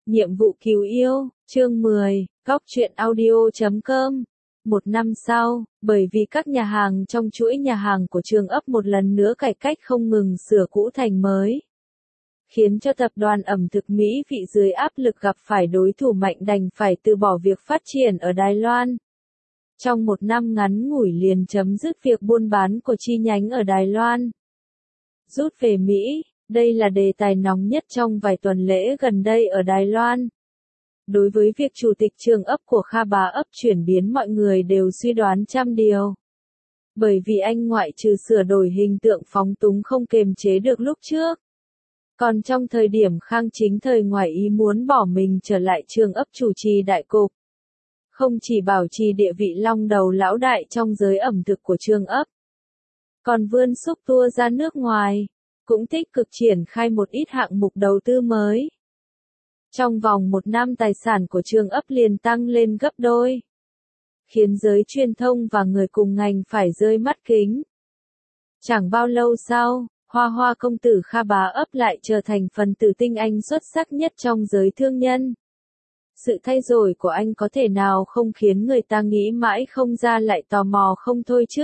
Nhiệm vụ cứu yêu, chương 10, góc truyện audio.com. Một năm sau, bởi vì các nhà hàng trong chuỗi nhà hàng của trường ấp một lần nữa cải cách không ngừng sửa cũ thành mới, khiến cho tập đoàn ẩm thực Mỹ vị dưới áp lực gặp phải đối thủ mạnh đành phải từ bỏ việc phát triển ở Đài Loan. Trong một năm ngắn ngủi liền chấm dứt việc buôn bán của chi nhánh ở Đài Loan. Rút về Mỹ, đây là đề tài nóng nhất trong vài tuần lễ gần đây ở Đài Loan. Đối với việc chủ tịch trường ấp của Kha Bá ấp chuyển biến, mọi người đều suy đoán trăm điều. Bởi vì anh ngoại trừ sửa đổi hình tượng phóng túng không kềm chế được lúc trước, còn trong thời điểm Khang Chính thời ngoài ý muốn bỏ mình trở lại trường ấp chủ trì đại cục. Không chỉ bảo trì địa vị long đầu lão đại trong giới ẩm thực của trường ấp, còn vươn xúc tua ra nước ngoài, cũng tích cực triển khai một ít hạng mục đầu tư mới. Trong vòng một năm tài sản của trường ấp liền tăng lên gấp đôi, khiến giới truyền thông và người cùng ngành phải rơi mắt kính. Chẳng bao lâu sau, Hoa Hoa công tử Kha Bá ấp lại trở thành phần tử tinh anh xuất sắc nhất trong giới thương nhân. Sự thay đổi của anh có thể nào không khiến người ta nghĩ mãi không ra lại tò mò không thôi chứ?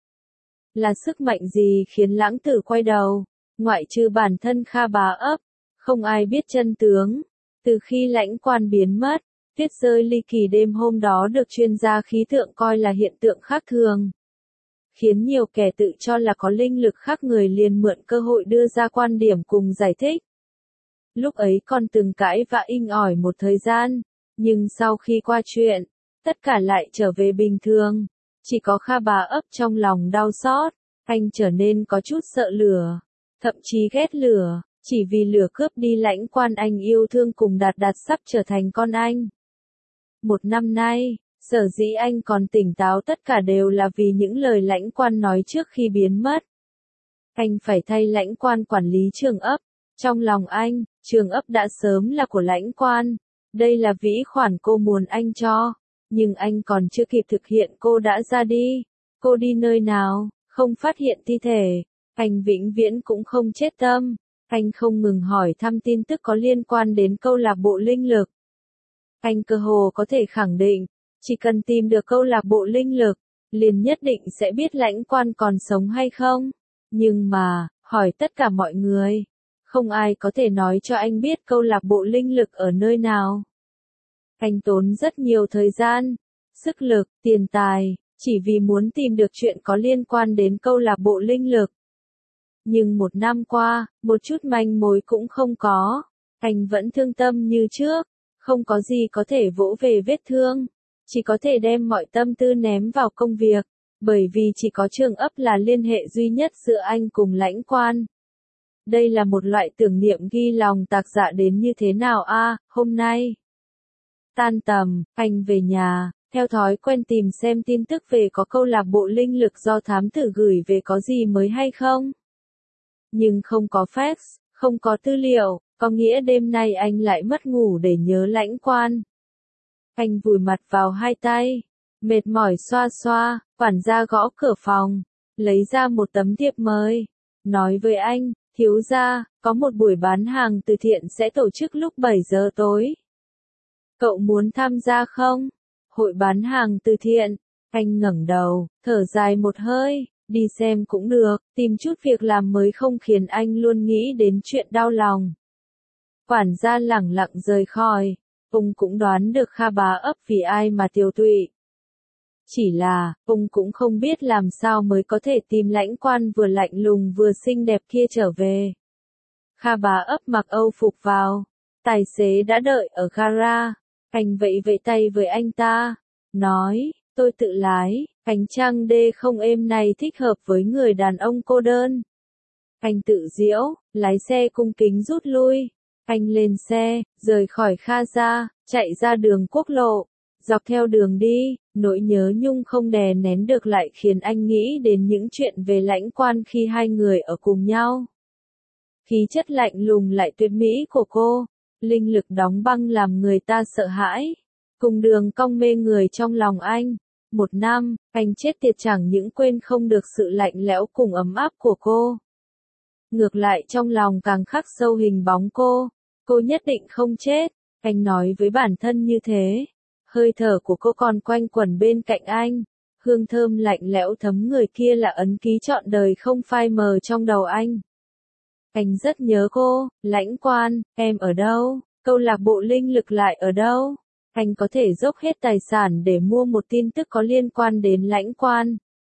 Là sức mạnh gì khiến lãng tử quay đầu? Ngoại trừ bản thân Kha Bá ấp, không ai biết chân tướng. Từ khi lãnh quan biến mất, tuyết rơi ly kỳ đêm hôm đó được chuyên gia khí tượng coi là hiện tượng khác thường, khiến nhiều kẻ tự cho là có linh lực khác người liền mượn cơ hội đưa ra quan điểm cùng giải thích. Lúc ấy còn từng cãi vã inh ỏi một thời gian, nhưng sau khi qua chuyện, tất cả lại trở về bình thường. Chỉ có Kha Bá ấp trong lòng đau xót, anh trở nên có chút sợ lửa, thậm chí ghét lửa, chỉ vì lửa cướp đi lãnh quan anh yêu thương cùng Đạt Đạt sắp trở thành con anh. Một năm nay, sở dĩ anh còn tỉnh táo tất cả đều là vì những lời lãnh quan nói trước khi biến mất. Anh phải thay lãnh quan quản lý trường ấp. Trong lòng anh, trường ấp đã sớm là của lãnh quan. Đây là vĩ khoản cô muốn anh cho. Nhưng anh còn chưa kịp thực hiện cô đã ra đi. Cô đi nơi nào, không phát hiện thi thể. Anh vĩnh viễn cũng không chết tâm. Anh không ngừng hỏi thăm tin tức có liên quan đến câu lạc bộ linh lực. Anh cơ hồ có thể khẳng định, chỉ cần tìm được câu lạc bộ linh lực, liền nhất định sẽ biết lãnh quan còn sống hay không. Nhưng mà, hỏi tất cả mọi người, không ai có thể nói cho anh biết câu lạc bộ linh lực ở nơi nào. Anh tốn rất nhiều thời gian, sức lực, tiền tài, chỉ vì muốn tìm được chuyện có liên quan đến câu lạc bộ linh lực. Nhưng một năm qua, một chút manh mối cũng không có. Anh vẫn thương tâm như trước, không có gì có thể vỗ về vết thương, chỉ có thể đem mọi tâm tư ném vào công việc, bởi vì chỉ có trường ấp là liên hệ duy nhất giữa anh cùng lãnh quan. Đây là một loại tưởng niệm ghi lòng tạc dạ đến như thế nào a? Hôm nay tan tầm, anh về nhà, theo thói quen tìm xem tin tức về có câu lạc bộ linh lực do thám tử gửi về có gì mới hay không. Nhưng không có fax, không có tư liệu, có nghĩa đêm nay anh lại mất ngủ để nhớ lãnh quan. Anh vùi mặt vào hai tay, mệt mỏi xoa xoa, quản gia gõ cửa phòng, lấy ra một tấm thiệp mời, nói với anh, thiếu gia, có một buổi bán hàng từ thiện sẽ tổ chức lúc 7 giờ tối. Cậu muốn tham gia không? Hội bán hàng từ thiện. Anh ngẩng đầu, thở dài một hơi, đi xem cũng được, tìm chút việc làm mới không khiến anh luôn nghĩ đến chuyện đau lòng. Quản gia lẳng lặng rời khỏi, ông cũng đoán được Kha Bá ấp vì ai mà tiêu tụy. Chỉ là, ông cũng không biết làm sao mới có thể tìm lãnh quan vừa lạnh lùng vừa xinh đẹp kia trở về. Kha Bá ấp mặc âu phục vào, tài xế đã đợi ở gara, anh vẫy vẫy tay với anh ta, nói, tôi tự lái, ánh trăng đê không êm này thích hợp với người đàn ông cô đơn. Anh tự giễu, lái xe cung kính rút lui. Anh lên xe, rời khỏi Kha gia, chạy ra đường quốc lộ. Dọc theo đường đi, nỗi nhớ nhung không đè nén được lại khiến anh nghĩ đến những chuyện về lãnh quan khi hai người ở cùng nhau. Khí chất lạnh lùng lại tuyệt mỹ của cô, linh lực đóng băng làm người ta sợ hãi. Cùng đường cong mê người trong lòng anh. Một năm, anh chết tiệt chẳng những quên không được sự lạnh lẽo cùng ấm áp của cô. Ngược lại trong lòng càng khắc sâu hình bóng cô nhất định không chết. Anh nói với bản thân như thế. Hơi thở của cô còn quanh quẩn bên cạnh anh. Hương thơm lạnh lẽo thấm người kia là ấn ký trọn đời không phai mờ trong đầu anh. Anh rất nhớ cô, Lãnh Quan, em ở đâu? Câu lạc bộ linh lực lại ở đâu? Anh có thể dốc hết tài sản để mua một tin tức có liên quan đến Lãnh Quan.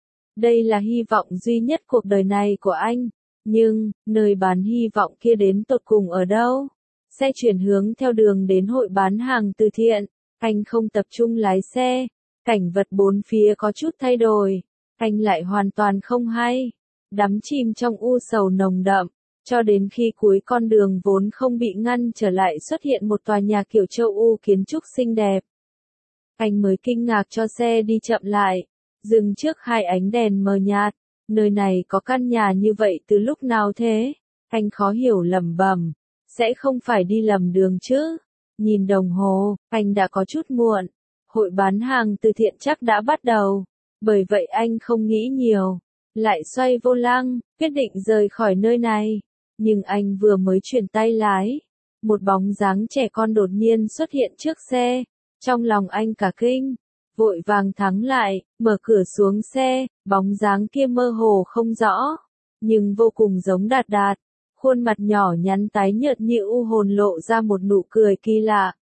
Đây là hy vọng duy nhất cuộc đời này của anh. Nhưng, nơi bán hy vọng kia đến tột cùng ở đâu? Xe chuyển hướng theo đường đến hội bán hàng từ thiện. Anh không tập trung lái xe. Cảnh vật bốn phía có chút thay đổi. Anh lại hoàn toàn không hay. Đắm chìm trong u sầu nồng đậm. Cho đến khi cuối con đường vốn không bị ngăn trở lại xuất hiện một tòa nhà kiểu châu Âu kiến trúc xinh đẹp. Anh mới kinh ngạc cho xe đi chậm lại. Dừng trước hai ánh đèn mờ nhạt. Nơi này có căn nhà như vậy từ lúc nào thế? Anh khó hiểu lẩm bẩm. Sẽ không phải đi lầm đường chứ? Nhìn đồng hồ, anh đã có chút muộn. Hội bán hàng từ thiện chắc đã bắt đầu. Bởi vậy anh không nghĩ nhiều. Lại xoay vô lăng, quyết định rời khỏi nơi này. Nhưng anh vừa mới chuyển tay lái. Một bóng dáng trẻ con đột nhiên xuất hiện trước xe. Trong lòng anh cả kinh. Vội vàng thắng lại, mở cửa xuống xe. Bóng dáng kia mơ hồ không rõ. Nhưng vô cùng giống Đạt Đạt. Khuôn mặt nhỏ nhắn tái nhợt như u hồn lộ ra một nụ cười kỳ lạ.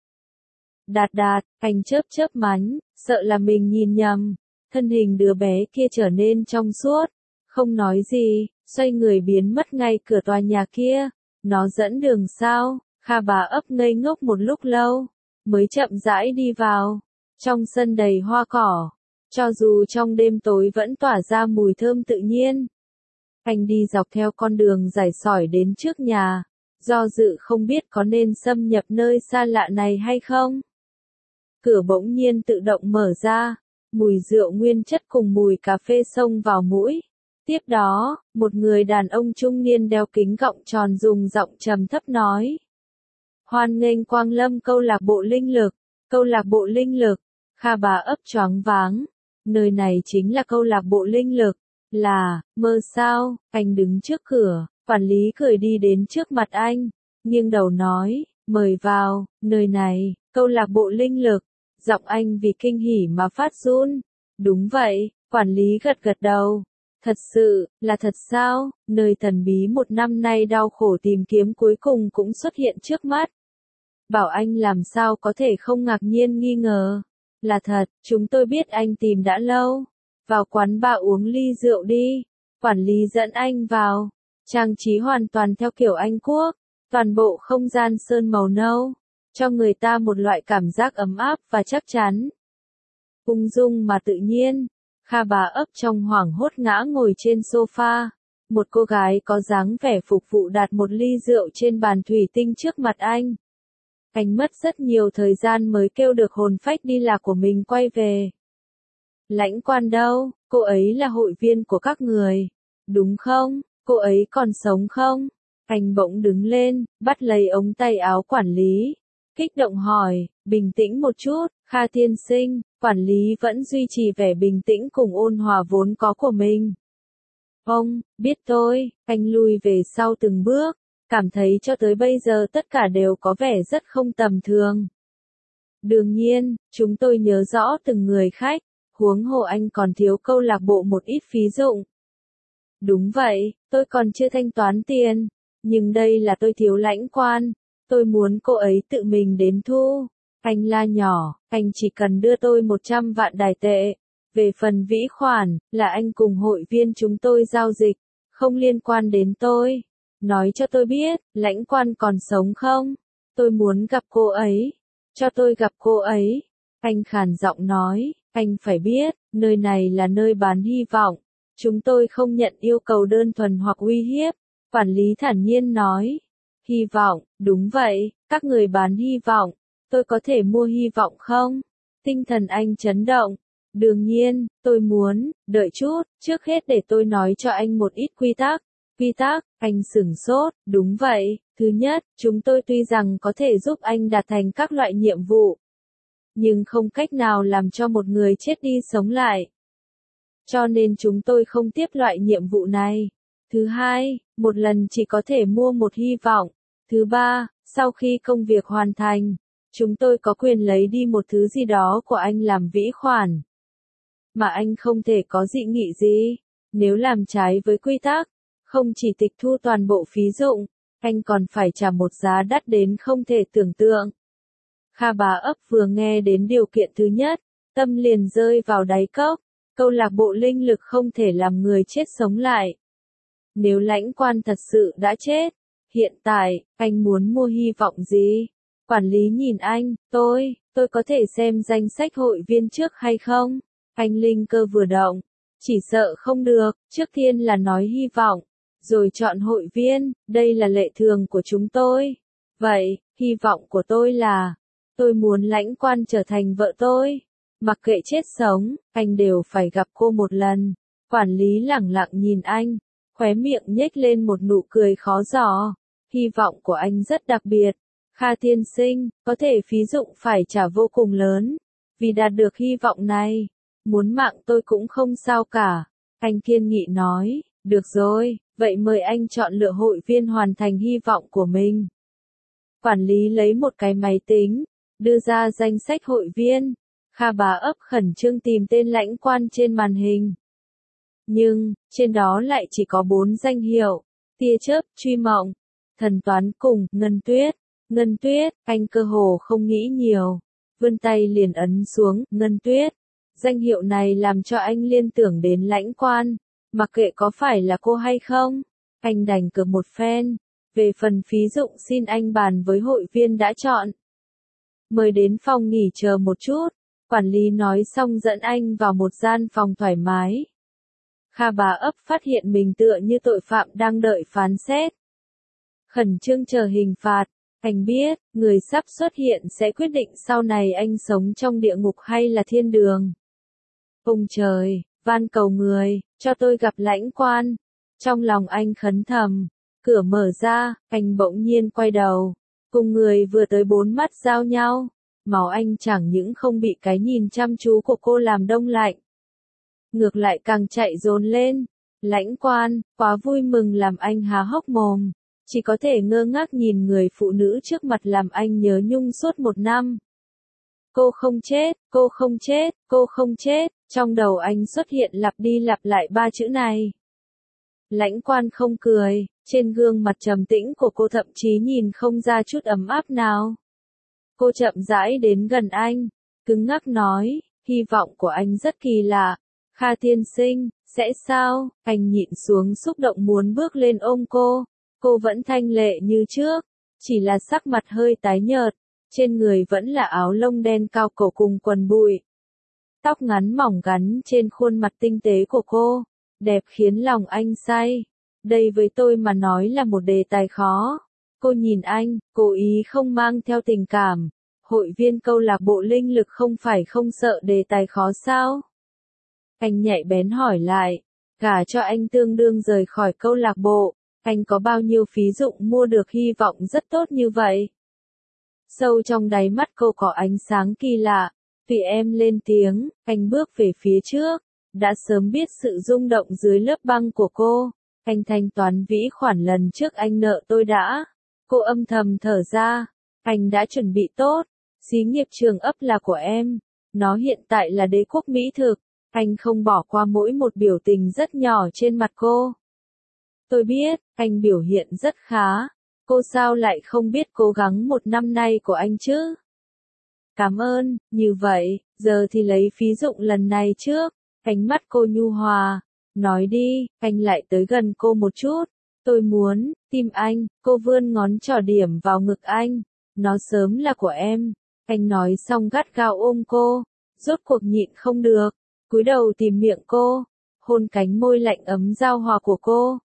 Đạt Đạt, anh chớp chớp mánh, sợ là mình nhìn nhầm. Thân hình đứa bé kia trở nên trong suốt. Không nói gì, xoay người biến mất ngay cửa tòa nhà kia. Nó dẫn đường sao? Kha Bá ấp ngây ngốc một lúc lâu, mới chậm rãi đi vào. Trong sân đầy hoa cỏ, cho dù trong đêm tối vẫn tỏa ra mùi thơm tự nhiên. Anh đi dọc theo con đường dài sỏi đến trước nhà, do dự không biết có nên xâm nhập nơi xa lạ này hay không. Cửa bỗng nhiên tự động mở ra, mùi rượu nguyên chất cùng mùi cà phê xông vào mũi. Tiếp đó, một người đàn ông trung niên đeo kính gọng tròn dùng giọng trầm thấp nói. Hoan nghênh quang lâm câu lạc bộ linh lực, câu lạc bộ linh lực. Kha Bá ấp choáng váng. Nơi này chính là câu lạc bộ linh lực. Là, mơ sao? Anh đứng trước cửa, quản lý cười đi đến trước mặt anh, nghiêng đầu nói, mời vào, nơi này, câu lạc bộ linh lực. Giọng anh vì kinh hỉ mà phát run. Đúng vậy, quản lý gật gật đầu. Thật sự, là thật sao? Nơi thần bí một năm nay đau khổ tìm kiếm cuối cùng cũng xuất hiện trước mắt. Bảo anh làm sao có thể không ngạc nhiên nghi ngờ. Là thật, chúng tôi biết anh tìm đã lâu. Vào quán bar uống ly rượu đi. Quản lý dẫn anh vào. Trang trí hoàn toàn theo kiểu Anh Quốc. Toàn bộ không gian sơn màu nâu. Cho người ta một loại cảm giác ấm áp và chắc chắn. Ung dung mà tự nhiên. Kha Bá ấp trong hoảng hốt ngã ngồi trên sofa. Một cô gái có dáng vẻ phục vụ đặt một ly rượu trên bàn thủy tinh trước mặt anh. Anh mất rất nhiều thời gian mới kêu được hồn phách đi lạc của mình quay về. Lãnh Quan đâu? Cô ấy là hội viên của các người. Đúng không? Cô ấy còn sống không? Anh bỗng đứng lên, bắt lấy ống tay áo quản lý. Kích động hỏi, bình tĩnh một chút, Kha tiên sinh. Quản lý vẫn duy trì vẻ bình tĩnh cùng ôn hòa vốn có của mình. Ông, biết tôi, anh lui về sau từng bước, cảm thấy cho tới bây giờ tất cả đều có vẻ rất không tầm thường. Đương nhiên, chúng tôi nhớ rõ từng người khách, huống hồ anh còn thiếu câu lạc bộ một ít phí dụng. Đúng vậy, tôi còn chưa thanh toán tiền, nhưng đây là tôi thiếu Lãnh Quan, tôi muốn cô ấy tự mình đến thu. Anh la nhỏ, anh chỉ cần đưa tôi 100 vạn đài tệ. Về phần vĩ khoản, là anh cùng hội viên chúng tôi giao dịch, không liên quan đến tôi. Nói cho tôi biết, Lãnh Quan còn sống không? Tôi muốn gặp cô ấy. Cho tôi gặp cô ấy. Anh khàn giọng nói, anh phải biết, nơi này là nơi bán hy vọng. Chúng tôi không nhận yêu cầu đơn thuần hoặc uy hiếp. Quản lý thản nhiên nói. Hy vọng, đúng vậy, các người bán hy vọng. Tôi có thể mua hy vọng không? Tinh thần anh chấn động. Đương nhiên, tôi muốn, đợi chút, trước hết để tôi nói cho anh một ít quy tắc. Quy tắc, anh sửng sốt, đúng vậy. Thứ nhất, chúng tôi tuy rằng có thể giúp anh đạt thành các loại nhiệm vụ, nhưng không cách nào làm cho một người chết đi sống lại. Cho nên chúng tôi không tiếp loại nhiệm vụ này. Thứ hai, một lần chỉ có thể mua một hy vọng. Thứ ba, sau khi công việc hoàn thành, Chúng tôi có quyền lấy đi một thứ gì đó của anh làm vĩ khoản. Mà anh không thể có dị nghị gì. Nếu làm trái với quy tắc, không chỉ tịch thu toàn bộ phí dụng, anh còn phải trả một giá đắt đến không thể tưởng tượng. Kha Bá Ấp vừa nghe đến điều kiện thứ nhất, tâm liền rơi vào đáy cốc. Câu lạc bộ linh lực không thể làm người chết sống lại. Nếu Lãnh Quan thật sự đã chết, hiện tại, anh muốn mua hy vọng gì? Quản lý nhìn anh, tôi có thể xem danh sách hội viên trước hay không? Anh linh cơ vừa động, chỉ sợ không được, trước tiên là nói hy vọng, rồi chọn hội viên, đây là lệ thường của chúng tôi. Vậy, hy vọng của tôi là, tôi muốn Lãnh Quan trở thành vợ tôi. Mặc kệ chết sống, anh đều phải gặp cô một lần. Quản lý lẳng lặng nhìn anh, khóe miệng nhếch lên một nụ cười khó giỏ. Hy vọng của anh rất đặc biệt. Kha tiên sinh, có thể phí dụng phải trả vô cùng lớn. Vì đạt được hy vọng này, muốn mạng tôi cũng không sao cả. Anh kiên nghị nói, được rồi, vậy mời anh chọn lựa hội viên hoàn thành hy vọng của mình. Quản lý lấy một cái máy tính, đưa ra danh sách hội viên. Kha Bá Ấp khẩn trương tìm tên Lãnh Quan trên màn hình. Nhưng, trên đó lại chỉ có 4 danh hiệu, tia chớp, truy mộng, thần toán cùng, ngân tuyết. Ngân tuyết, anh cơ hồ không nghĩ nhiều. Vươn tay liền ấn xuống, ngân tuyết. Danh hiệu này làm cho anh liên tưởng đến Lãnh Quan. Mặc kệ có phải là cô hay không, anh đành cược một phen. Về phần phí dụng xin anh bàn với hội viên đã chọn. Mời đến phòng nghỉ chờ một chút. Quản lý nói xong dẫn anh vào một gian phòng thoải mái. Kha Bá Ấp phát hiện mình tựa như tội phạm đang đợi phán xét. Khẩn trương chờ hình phạt. Anh biết, người sắp xuất hiện sẽ quyết định sau này anh sống trong địa ngục hay là thiên đường. Ông trời, van cầu người, cho tôi gặp Lãnh Quan. Trong lòng anh khấn thầm. Cửa mở ra, anh bỗng nhiên quay đầu. Cùng người vừa tới 4 mắt giao nhau. Máu anh chẳng những không bị cái nhìn chăm chú của cô làm đông lạnh. Ngược lại càng chạy dồn lên. Lãnh Quan, quá vui mừng làm anh há hốc mồm. Chỉ có thể ngơ ngác nhìn người phụ nữ trước mặt làm anh nhớ nhung suốt 1 năm. Cô không chết, cô không chết, cô không chết. Trong đầu anh xuất hiện lặp đi lặp lại 3 chữ này. Lãnh Quan không cười, trên gương mặt trầm tĩnh của cô thậm chí nhìn không ra chút ấm áp nào. Cô chậm rãi đến gần anh, cứng ngắc nói, hy vọng của anh rất kỳ lạ. Kha tiên sinh, sẽ sao? Anh nhịn xuống xúc động muốn bước lên ôm cô. Cô vẫn thanh lệ như trước, chỉ là sắc mặt hơi tái nhợt, trên người vẫn là áo lông đen cao cổ cùng quần bụi. Tóc ngắn mỏng gắn trên khuôn mặt tinh tế của cô, đẹp khiến lòng anh say. Đây với tôi mà nói là một đề tài khó. Cô nhìn anh, cố ý không mang theo tình cảm. Hội viên câu lạc bộ linh lực không phải không sợ đề tài khó sao? Anh nhạy bén hỏi lại, gả cho anh tương đương rời khỏi câu lạc bộ, anh có bao nhiêu phí dụng mua được hy vọng rất tốt như vậy? Sâu trong đáy mắt cô có ánh sáng kỳ lạ, vì em lên tiếng, anh bước về phía trước, đã sớm biết sự rung động dưới lớp băng của cô, anh thanh toán vĩ khoản lần trước anh nợ tôi đã. Cô âm thầm thở ra, anh đã chuẩn bị tốt, xí nghiệp Trường Ấp là của em, nó hiện tại là đế quốc mỹ thực, anh không bỏ qua mỗi một biểu tình rất nhỏ trên mặt cô. Tôi biết, anh biểu hiện rất khá, cô sao lại không biết cố gắng 1 năm nay của anh chứ? Cảm ơn, như vậy, giờ thì lấy phí dụng lần này trước, ánh mắt cô nhu hòa, nói đi, anh lại tới gần cô một chút. Tôi muốn, tim anh, cô vươn ngón trỏ điểm vào ngực anh. Nó sớm là của em. Anh nói xong gắt gao ôm cô. Rốt cuộc nhịn không được. Cúi đầu tìm miệng cô. Hôn cánh môi lạnh ấm giao hòa của cô.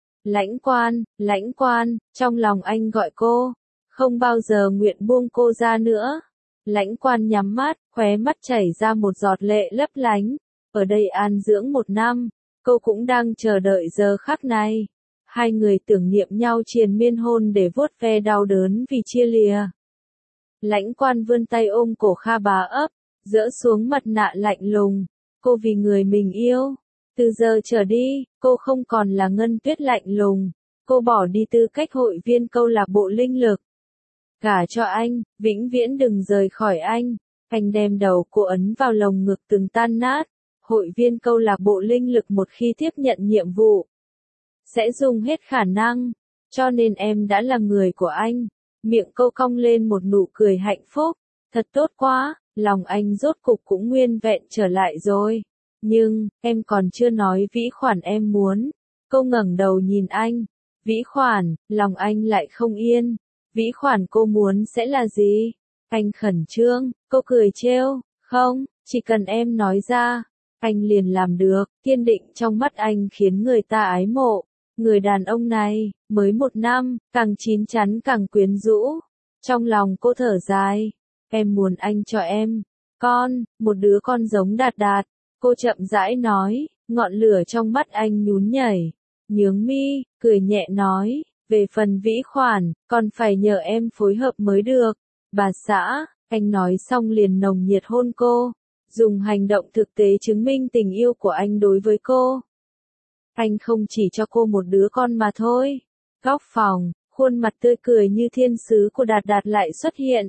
Lãnh Quan, trong lòng anh gọi cô. Không bao giờ nguyện buông cô ra nữa. Lãnh Quan nhắm mắt, khóe mắt chảy ra một giọt lệ lấp lánh. Ở đây an dưỡng 1 năm. Cô cũng đang chờ đợi giờ khắc này. Hai người tưởng niệm nhau triền miên hôn để vuốt ve đau đớn vì chia lìa. Lãnh Quan vươn tay ôm cổ Kha Bá Ấp, dỡ xuống mặt nạ lạnh lùng. Cô vì người mình yêu. Từ giờ trở đi, cô không còn là Ngân Tuyết lạnh lùng. Cô bỏ đi tư cách hội viên câu lạc bộ linh lực. Gả cho anh, vĩnh viễn đừng rời khỏi anh. Anh đem đầu cô ấn vào lồng ngực từng tan nát. Hội viên câu lạc bộ linh lực một khi tiếp nhận nhiệm vụ, sẽ dùng hết khả năng. Cho nên em đã là người của anh. Miệng cô cong lên một nụ cười hạnh phúc. Thật tốt quá, lòng anh rốt cục cũng nguyên vẹn trở lại rồi. Nhưng, em còn chưa nói vĩ khoản em muốn. Cô ngẩng đầu nhìn anh. Vĩ khoản, lòng anh lại không yên. Vĩ khoản cô muốn sẽ là gì? Anh khẩn trương, cô cười trêu. Không, chỉ cần em nói ra, anh liền làm được. Kiên định trong mắt anh khiến người ta ái mộ. Người đàn ông này, mới 1 năm, càng chín chắn càng quyến rũ. Trong lòng cô thở dài. Em muốn anh cho em một đứa con giống Đạt Đạt. Cô chậm rãi nói, ngọn lửa trong mắt anh nhún nhảy. Nhướng mi, cười nhẹ nói, về phần vĩ khoản, còn phải nhờ em phối hợp mới được. Bà xã, anh nói xong liền nồng nhiệt hôn cô. Dùng hành động thực tế chứng minh tình yêu của anh đối với cô. Anh không chỉ cho cô một đứa con mà thôi. Góc phòng, khuôn mặt tươi cười như thiên sứ của Đạt Đạt lại xuất hiện.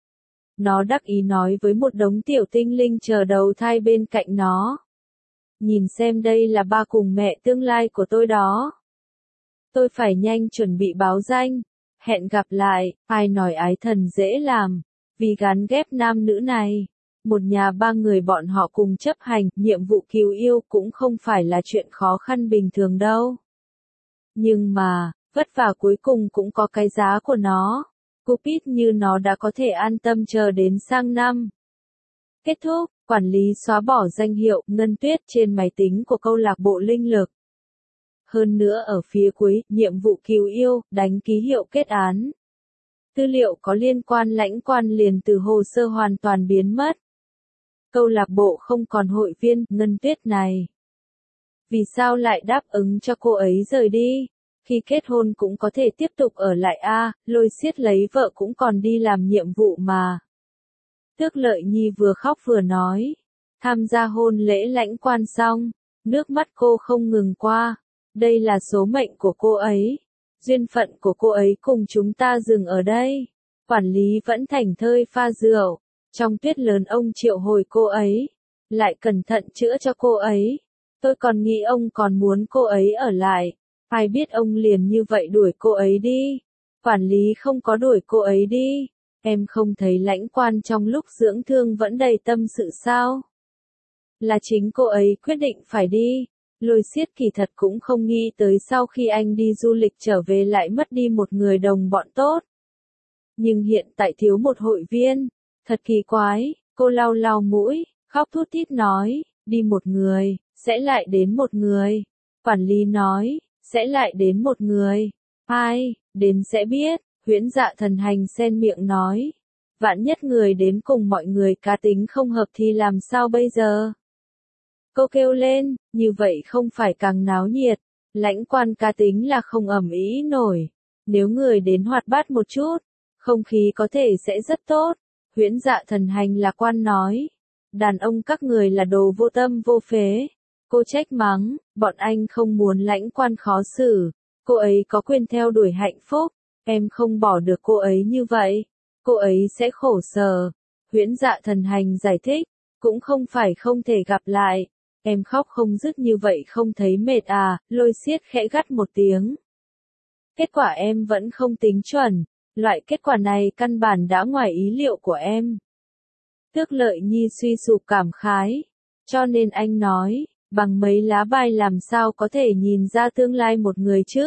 Nó đắc ý nói với một đống tiểu tinh linh chờ đầu thai bên cạnh nó. Nhìn xem đây là ba cùng mẹ tương lai của tôi đó. Tôi phải nhanh chuẩn bị báo danh. Hẹn gặp lại, ai nói ái thần dễ làm. Vì gắn ghép nam nữ này, một nhà 3 người bọn họ cùng chấp hành nhiệm vụ cứu yêu cũng không phải là chuyện khó khăn bình thường đâu. Nhưng mà, vất vả cuối cùng cũng có cái giá của nó. Cupid như nó đã có thể an tâm chờ đến sang năm. Kết thúc, quản lý xóa bỏ danh hiệu Ngân Tuyết trên máy tính của câu lạc bộ linh lực. Hơn nữa ở phía cuối, nhiệm vụ cứu yêu, đánh ký hiệu kết án. Tư liệu có liên quan lãnh quan liền từ hồ sơ hoàn toàn biến mất. Câu lạc bộ không còn hội viên Ngân Tuyết này. Vì sao lại đáp ứng cho cô ấy rời đi? Khi kết hôn cũng có thể tiếp tục ở lại Lôi Siết lấy vợ cũng còn đi làm nhiệm vụ mà. Tước Lợi Nhi vừa khóc vừa nói. Tham gia hôn lễ lãnh quan xong, nước mắt cô không ngừng qua. Đây là số mệnh của cô ấy. Duyên phận của cô ấy cùng chúng ta dừng ở đây. Quản lý vẫn thảnh thơi pha rượu. Trong tuyết lớn ông triệu hồi cô ấy. Lại cẩn thận chữa cho cô ấy. Tôi còn nghĩ ông còn muốn cô ấy ở lại. Ai biết ông liền như vậy đuổi cô ấy đi. Quản lý không có đuổi cô ấy đi. Em không thấy lãnh quan trong lúc dưỡng thương vẫn đầy tâm sự sao? Là chính cô ấy quyết định phải đi. Lôi Siết kỳ thật cũng không nghĩ tới sau khi anh đi du lịch trở về lại mất đi một người đồng bọn tốt. Nhưng hiện tại thiếu một hội viên. Thật kỳ quái, cô lau lau mũi, khóc thút thít nói, đi một người, sẽ lại đến một người. Quản lý nói, sẽ lại đến một người. Ai, đến sẽ biết, Huyễn Dạ Thần Hành xen miệng nói. Vạn nhất người đến cùng mọi người cá tính không hợp thì làm sao bây giờ? Cô kêu lên, như vậy không phải càng náo nhiệt. Lãnh quan cá tính là không ầm ĩ nổi. Nếu người đến hoạt bát một chút, không khí có thể sẽ rất tốt. Huyễn Dạ Thần Hành là quan nói. Đàn ông các người là đồ vô tâm vô phế. Cô trách mắng, bọn anh không muốn lãnh quan khó xử. Cô ấy có quyền theo đuổi hạnh phúc. Em không bỏ được cô ấy như vậy. Cô ấy sẽ khổ sở. Huyễn Dạ Thần Hành giải thích. Cũng không phải không thể gặp lại. Em khóc không dứt như vậy không thấy mệt Lôi Siết khẽ gắt một tiếng. Kết quả em vẫn không tính chuẩn. Loại kết quả này căn bản đã ngoài ý liệu của em. Tước Lợi Nhi suy sụp cảm khái. Cho nên anh nói, bằng mấy lá bài làm sao có thể nhìn ra tương lai một người chứ?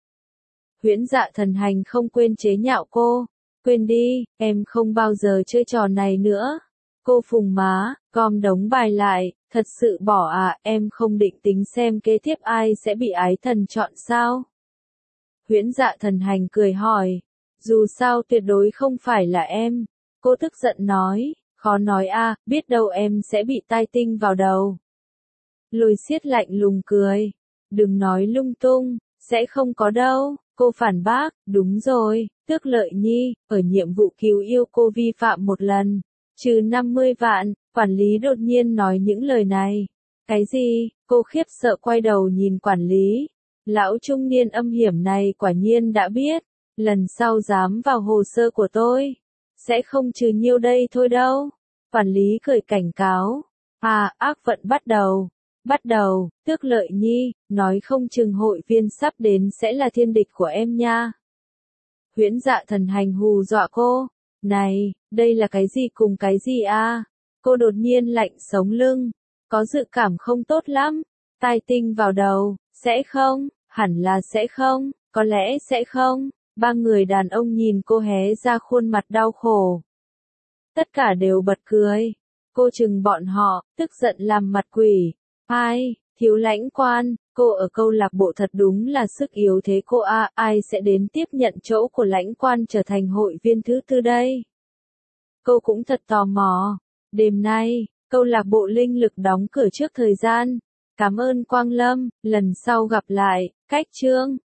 Huyễn Dạ Thần Hành không quên chế nhạo cô. Quên đi, em không bao giờ chơi trò này nữa. Cô phùng má, gom đống bài lại, thật sự bỏ em không định tính xem kế tiếp ai sẽ bị ái thần chọn sao? Huyễn Dạ Thần Hành cười hỏi. Dù sao tuyệt đối không phải là em. Cô tức giận nói, khó nói biết đâu em sẽ bị tai tinh vào đầu. Lôi Siết lạnh lùng cười. Đừng nói lung tung, sẽ không có đâu. Cô phản bác, đúng rồi, Tước Lợi Nhi, ở nhiệm vụ cứu yêu cô vi phạm một lần. Trừ 50 vạn, quản lý đột nhiên nói những lời này. Cái gì? Cô khiếp sợ quay đầu nhìn quản lý. Lão trung niên âm hiểm này quả nhiên đã biết. lần sau dám vào hồ sơ của tôi, sẽ không trừ nhiêu đây thôi đâu. Quản lý cười cảnh cáo. À, ác vận bắt đầu, Tước Lợi Nhi, nói không chừng hội viên sắp đến sẽ là thiên địch của em nha. Huyễn Dạ Thần Hành hù dọa cô. Này, đây là cái gì cùng cái gì a? Cô đột nhiên lạnh sống lưng, có dự cảm không tốt lắm. Tai tinh vào đầu, sẽ không, hẳn là sẽ không, có lẽ sẽ không. Ba người đàn ông nhìn cô hé ra khuôn mặt đau khổ. Tất cả đều bật cười. Cô chừng bọn họ, tức giận làm mặt quỷ. Ai, Thiếu Lãnh Quan, cô ở câu lạc bộ thật đúng là sức yếu thế cô a, ai sẽ đến tiếp nhận chỗ của Lãnh Quan trở thành hội viên thứ tư đây? Cô cũng thật tò mò. Đêm nay, câu lạc bộ linh lực đóng cửa trước thời gian. Cảm ơn Quang Lâm, lần sau gặp lại, cách chương.